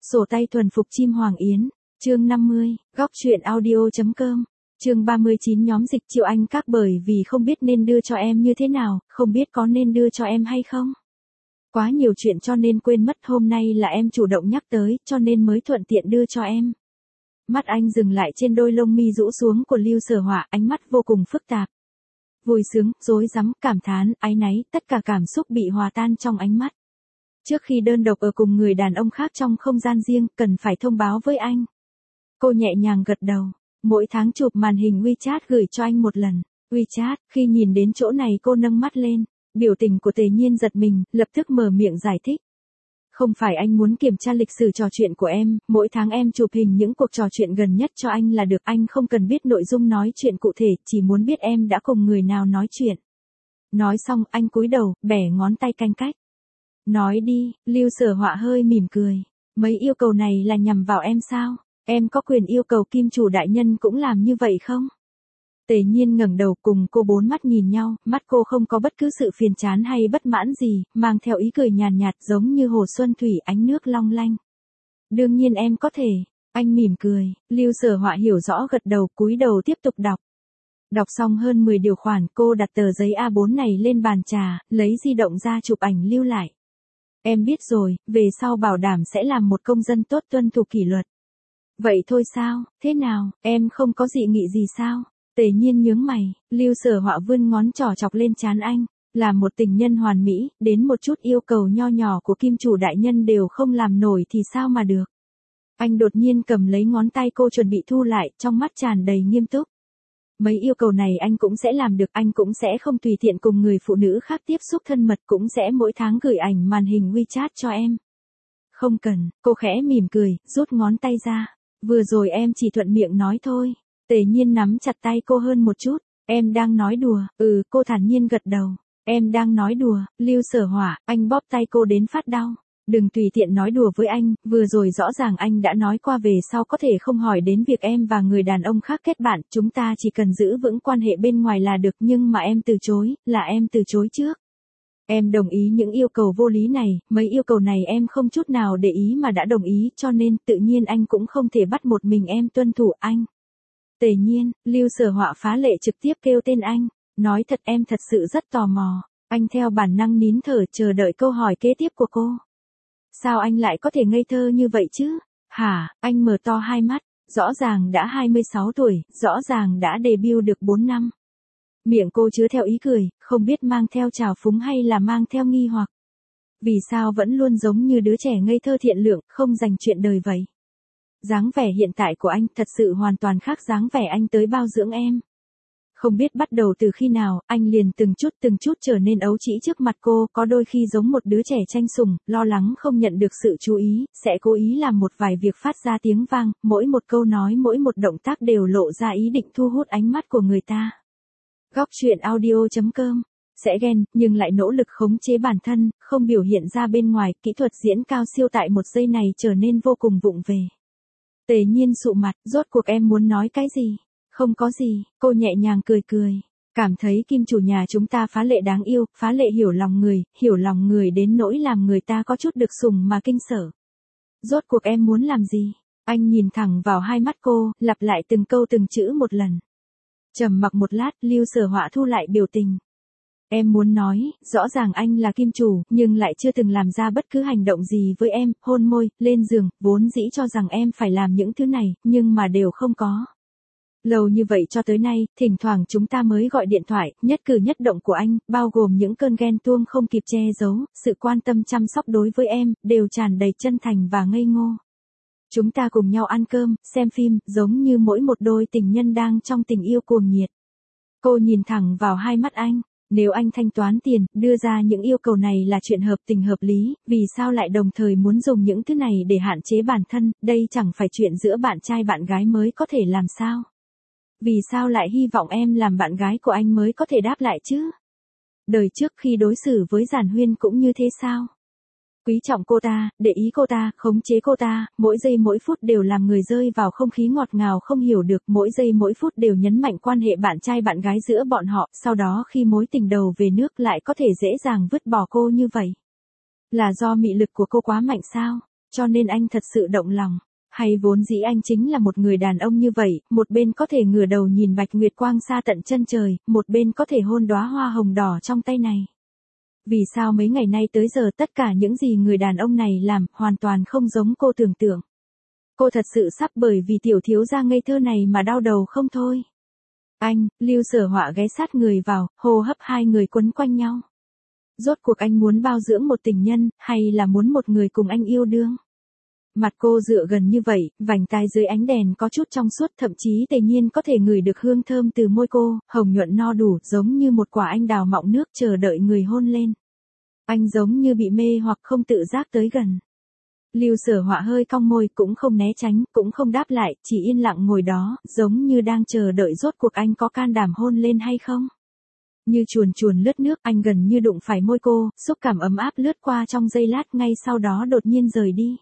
Sổ tay thuần phục chim Hoàng Yến, chương 50, góc truyện audio.com, chương 39 nhóm dịch Triệu Anh Các bởi vì không biết nên đưa cho em như thế nào, không biết có nên đưa cho em hay không. Quá nhiều chuyện cho nên quên mất hôm nay là em chủ động nhắc tới, cho nên mới thuận tiện đưa cho em. Mắt anh dừng lại trên đôi lông mi rũ xuống của Lưu Sở Họa, ánh mắt vô cùng phức tạp. Vui sướng, rối rắm, cảm thán, áy náy, tất cả cảm xúc bị hòa tan trong ánh mắt. Trước khi đơn độc ở cùng người đàn ông khác trong không gian riêng, cần phải thông báo với anh. Cô nhẹ nhàng gật đầu, mỗi tháng chụp màn hình WeChat gửi cho anh một lần. WeChat, khi nhìn đến chỗ này cô nâng mắt lên, biểu tình của Tề Nhiên giật mình, lập tức mở miệng giải thích. Không phải anh muốn kiểm tra lịch sử trò chuyện của em, mỗi tháng em chụp hình những cuộc trò chuyện gần nhất cho anh là được, anh không cần biết nội dung nói chuyện cụ thể, chỉ muốn biết em đã cùng người nào nói chuyện. Nói xong, anh cúi đầu, bẻ ngón tay canh cách. Nói đi, Lưu Sở Họa hơi mỉm cười. Mấy yêu cầu này là nhằm vào em sao? Em có quyền yêu cầu kim chủ đại nhân cũng làm như vậy không? Tề Nhiên ngẩng đầu cùng cô bốn mắt nhìn nhau, mắt cô không có bất cứ sự phiền chán hay bất mãn gì, mang theo ý cười nhàn nhạt giống như hồ xuân thủy ánh nước long lanh. Đương nhiên em có thể, anh mỉm cười, Lưu Sở Họa hiểu rõ gật đầu cúi đầu tiếp tục đọc. Đọc xong hơn 10 điều khoản cô đặt tờ giấy A4 này lên bàn trà, lấy di động ra chụp ảnh lưu lại. Em biết rồi, về sau bảo đảm sẽ làm một công dân tốt tuân thủ kỷ luật. Vậy thôi sao, thế nào, em không có dị nghị gì sao? Tề Nhiên nhướng mày, Lưu Sở Họa vươn ngón trỏ chọc lên trán anh, là một tình nhân hoàn mỹ, đến một chút yêu cầu nho nhỏ của kim chủ đại nhân đều không làm nổi thì sao mà được. Anh đột nhiên cầm lấy ngón tay cô chuẩn bị thu lại, trong mắt tràn đầy nghiêm túc. Mấy yêu cầu này anh cũng sẽ làm được, anh cũng sẽ không tùy tiện cùng người phụ nữ khác tiếp xúc thân mật, cũng sẽ mỗi tháng gửi ảnh màn hình WeChat cho em. Không cần, cô khẽ mỉm cười, rút ngón tay ra. Vừa rồi em chỉ thuận miệng nói thôi. Tề Nhiên nắm chặt tay cô hơn một chút. Em đang nói đùa, cô thản nhiên gật đầu. Em đang nói đùa, Lưu Sở Họa, anh bóp tay cô đến phát đau. Đừng tùy tiện nói đùa với anh, vừa rồi rõ ràng anh đã nói qua về sau có thể không hỏi đến việc em và người đàn ông khác kết bạn, chúng ta chỉ cần giữ vững quan hệ bên ngoài là được, nhưng mà em từ chối, là em từ chối trước. Em đồng ý những yêu cầu vô lý này, mấy yêu cầu này em không chút nào để ý mà đã đồng ý, cho nên tự nhiên anh cũng không thể bắt một mình em tuân thủ anh. Tề Nhiên, Lưu Sở Họa phá lệ trực tiếp kêu tên anh, nói thật em thật sự rất tò mò. Anh theo bản năng nín thở chờ đợi câu hỏi kế tiếp của cô. Sao anh lại có thể ngây thơ như vậy chứ? Hả, anh mở to hai mắt, rõ ràng đã 26 tuổi, rõ ràng đã debut được 4 năm. Miệng cô chứa theo ý cười, không biết mang theo trào phúng hay là mang theo nghi hoặc. Vì sao vẫn luôn giống như đứa trẻ ngây thơ thiện lượng, không dành chuyện đời vậy? Dáng vẻ hiện tại của anh thật sự hoàn toàn khác dáng vẻ anh tới bao dưỡng em. Không biết bắt đầu từ khi nào, anh liền từng chút trở nên ấu trĩ trước mặt cô, có đôi khi giống một đứa trẻ tranh sủng, lo lắng không nhận được sự chú ý, sẽ cố ý làm một vài việc phát ra tiếng vang, mỗi một câu nói mỗi một động tác đều lộ ra ý định thu hút ánh mắt của người ta. Góc truyện audio.com, sẽ ghen, nhưng lại nỗ lực khống chế bản thân, không biểu hiện ra bên ngoài, kỹ thuật diễn cao siêu tại một giây này trở nên vô cùng vụng về. Tề Nhiên sụ mặt, rốt cuộc em muốn nói cái gì? Không có gì, cô nhẹ nhàng cười. Cảm thấy kim chủ nhà chúng ta phá lệ đáng yêu, phá lệ hiểu lòng người đến nỗi làm người ta có chút được sủng mà kinh sợ. Rốt cuộc em muốn làm gì? Anh nhìn thẳng vào hai mắt cô, lặp lại từng câu từng chữ một lần. Trầm mặc một lát, Lưu Sở Họa thu lại biểu tình. Em muốn nói, rõ ràng anh là kim chủ, nhưng lại chưa từng làm ra bất cứ hành động gì với em, hôn môi, lên giường, vốn dĩ cho rằng em phải làm những thứ này, nhưng mà đều không có. Lâu như vậy cho tới nay, thỉnh thoảng chúng ta mới gọi điện thoại, nhất cử nhất động của anh, bao gồm những cơn ghen tuông không kịp che giấu, sự quan tâm chăm sóc đối với em, đều tràn đầy chân thành và ngây ngô. Chúng ta cùng nhau ăn cơm, xem phim, giống như mỗi một đôi tình nhân đang trong tình yêu cuồng nhiệt. Cô nhìn thẳng vào hai mắt anh, nếu anh thanh toán tiền, đưa ra những yêu cầu này là chuyện hợp tình hợp lý, vì sao lại đồng thời muốn dùng những thứ này để hạn chế bản thân, đây chẳng phải chuyện giữa bạn trai bạn gái mới có thể làm sao? Vì sao lại hy vọng em làm bạn gái của anh mới có thể đáp lại chứ? Đời trước khi đối xử với Giản Huyên cũng như thế sao? Quý trọng cô ta, để ý cô ta, khống chế cô ta, mỗi giây mỗi phút đều làm người rơi vào không khí ngọt ngào không hiểu được, mỗi giây mỗi phút đều nhấn mạnh quan hệ bạn trai bạn gái giữa bọn họ, sau đó khi mối tình đầu về nước lại có thể dễ dàng vứt bỏ cô như vậy. Là do mị lực của cô quá mạnh sao? cho nên anh thật sự động lòng. Hay vốn dĩ anh chính là một người đàn ông như vậy, một bên có thể ngửa đầu nhìn bạch nguyệt quang xa tận chân trời, một bên có thể hôn đóa hoa hồng đỏ trong tay này. Vì sao mấy ngày nay tới giờ tất cả những gì người đàn ông này làm hoàn toàn không giống cô tưởng tượng. Cô thật sự sắp bởi vì tiểu thiếu gia ngây thơ này mà đau đầu không thôi. Anh, Lưu Sở Họa ghé sát người vào, hô hấp hai người quấn quanh nhau. Rốt cuộc anh muốn bao dưỡng một tình nhân, hay là muốn một người cùng anh yêu đương? Mặt cô dựa gần như vậy, vành tai dưới ánh đèn có chút trong suốt, thậm chí Tề Nhiên có thể ngửi được hương thơm từ môi cô, hồng nhuận no đủ, giống như một quả anh đào mọng nước chờ đợi người hôn lên. Anh giống như bị mê hoặc không tự giác tới gần. Lưu Sở Họa hơi cong môi, cũng không né tránh, cũng không đáp lại, chỉ yên lặng ngồi đó, giống như đang chờ đợi rốt cuộc anh có can đảm hôn lên hay không. Như chuồn chuồn lướt nước, anh gần như đụng phải môi cô, xúc cảm ấm áp lướt qua trong giây lát, ngay sau đó đột nhiên rời đi.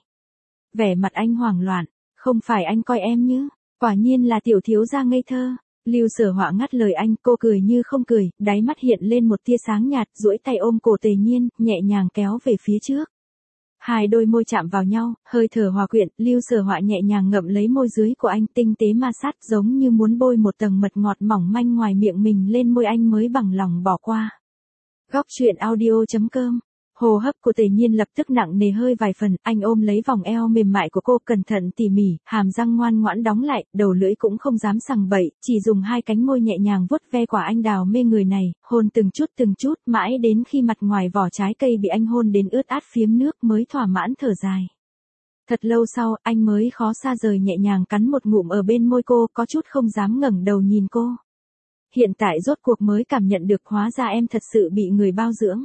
Vẻ mặt anh hoảng loạn, không phải anh coi em như, quả nhiên là tiểu thiếu gia ngây thơ. Lưu Sở Họa ngắt lời anh, cô cười như không cười, đáy mắt hiện lên một tia sáng nhạt, duỗi tay ôm cổ Tề Nhiên, nhẹ nhàng kéo về phía trước. Hai đôi môi chạm vào nhau, hơi thở hòa quyện, Lưu Sở Họa nhẹ nhàng ngậm lấy môi dưới của anh, tinh tế ma sát, giống như muốn bôi một tầng mật ngọt mỏng manh ngoài miệng mình lên môi anh mới bằng lòng bỏ qua. Góc truyện audio.com. Hô hấp của Tề Nhiên lập tức nặng nề hơi vài phần, anh ôm lấy vòng eo mềm mại của cô, cẩn thận tỉ mỉ, hàm răng ngoan ngoãn đóng lại, đầu lưỡi cũng không dám sằng bậy, chỉ dùng hai cánh môi nhẹ nhàng vuốt ve quả anh đào mê người này, hôn từng chút, mãi đến khi mặt ngoài vỏ trái cây bị anh hôn đến ướt át phiếm nước mới thỏa mãn thở dài. Thật lâu sau, anh mới khó xa rời nhẹ nhàng cắn một ngụm ở bên môi cô, có chút không dám ngẩng đầu nhìn cô. Hiện tại rốt cuộc mới cảm nhận được hóa ra em thật sự bị người bao dưỡng.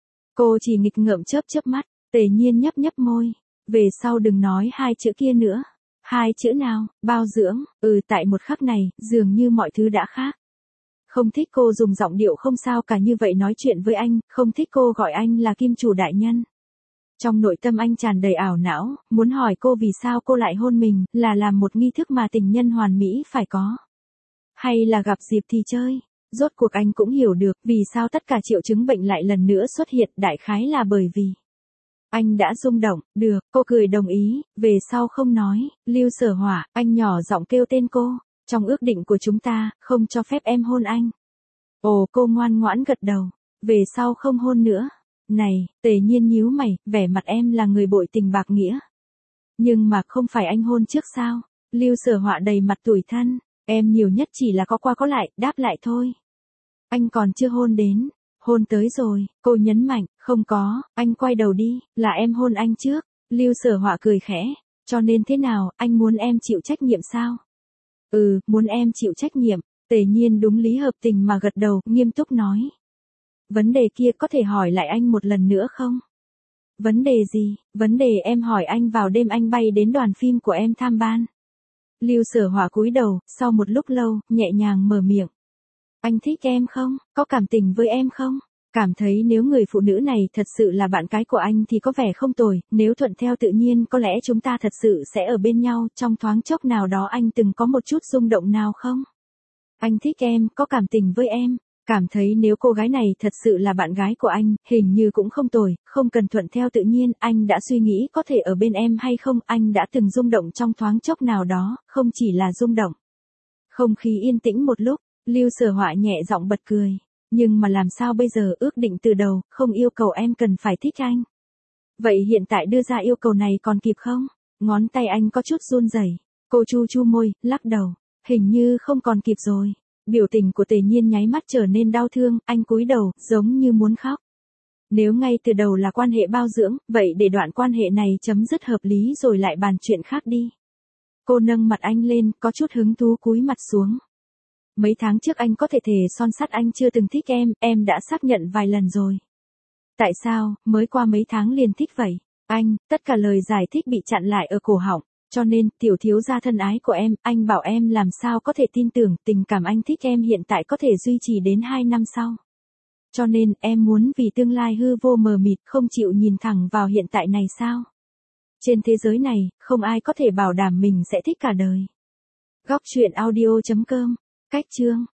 Cô chỉ nghịch ngợm chớp mắt, Tề Nhiên nhấp môi. Về sau đừng nói hai chữ kia nữa. Hai chữ nào? Bao dưỡng? Tại một khắc này, dường như mọi thứ đã khác. Không thích cô dùng giọng điệu không sao cả như vậy nói chuyện với anh, không thích cô gọi anh là kim chủ đại nhân. Trong nội tâm anh tràn đầy ảo não, muốn hỏi cô vì sao cô lại hôn mình, là làm một nghi thức mà tình nhân hoàn mỹ phải có. Hay là gặp dịp thì chơi. Rốt cuộc anh cũng hiểu được vì sao tất cả triệu chứng bệnh lại lần nữa xuất hiện, đại khái là bởi vì anh đã rung động. Được, cô cười đồng ý, về sau không nói. Lưu Sở Họa, anh nhỏ giọng kêu tên cô, trong ước định của chúng ta, không cho phép em hôn anh. Ồ, cô ngoan ngoãn gật đầu, về sau không hôn nữa. Này, Tề Nhiên nhíu mày, vẻ mặt em là người bội tình bạc nghĩa. Nhưng mà không phải anh hôn trước sao? Lưu Sở Họa đầy mặt tủi thân. Em nhiều nhất chỉ là có qua có lại, đáp lại thôi. Anh còn chưa hôn đến. Hôn tới rồi, cô nhấn mạnh, không có, anh quay đầu đi, là em hôn anh trước. Lưu Sở Họa cười khẽ, cho nên thế nào, anh muốn em chịu trách nhiệm sao? Muốn em chịu trách nhiệm. Tề Nhiên đúng lý hợp tình mà gật đầu, nghiêm túc nói. Vấn đề kia có thể hỏi lại anh một lần nữa không? Vấn đề gì? Vấn đề em hỏi anh vào đêm anh bay đến đoàn phim của em tham ban. Lưu Sở Họa cúi đầu, sau một lúc lâu, nhẹ nhàng mở miệng. Anh thích em không? Có cảm tình với em không? Cảm thấy nếu người phụ nữ này thật sự là bạn gái của anh thì có vẻ không tồi, nếu thuận theo tự nhiên có lẽ chúng ta thật sự sẽ ở bên nhau, trong thoáng chốc nào đó anh từng có một chút rung động nào không? Anh thích em, có cảm tình với em. Cảm thấy nếu cô gái này thật sự là bạn gái của anh, hình như cũng không tồi, không cần thuận theo tự nhiên, anh đã suy nghĩ có thể ở bên em hay không, anh đã từng rung động trong thoáng chốc nào đó, không chỉ là rung động. Không khí yên tĩnh một lúc, Lưu Sở Họa nhẹ giọng bật cười, nhưng mà làm sao bây giờ, ước định từ đầu, không yêu cầu em cần phải thích anh. Vậy hiện tại đưa ra yêu cầu này còn kịp không? Ngón tay anh có chút run rẩy, cô chu môi, lắc đầu, hình như không còn kịp rồi. Biểu tình của Tề Nhiên nháy mắt trở nên đau thương, anh cúi đầu, giống như muốn khóc. Nếu ngay từ đầu là quan hệ bao dưỡng, vậy để đoạn quan hệ này chấm dứt hợp lý rồi lại bàn chuyện khác đi. Cô nâng mặt anh lên, có chút hứng thú cúi mặt xuống. Mấy tháng trước anh có thể thề son sắt anh chưa từng thích em đã xác nhận vài lần rồi. Tại sao, mới qua mấy tháng liền thích vậy? Anh, tất cả lời giải thích bị chặn lại ở cổ họng. Cho nên, tiểu thiếu gia thân ái của em, anh bảo em làm sao có thể tin tưởng tình cảm anh thích em hiện tại có thể duy trì đến 2 năm sau. Cho nên, em muốn vì tương lai hư vô mờ mịt không chịu nhìn thẳng vào hiện tại này sao? Trên thế giới này, không ai có thể bảo đảm mình sẽ thích cả đời. Góc truyện audio.com. Cách chương.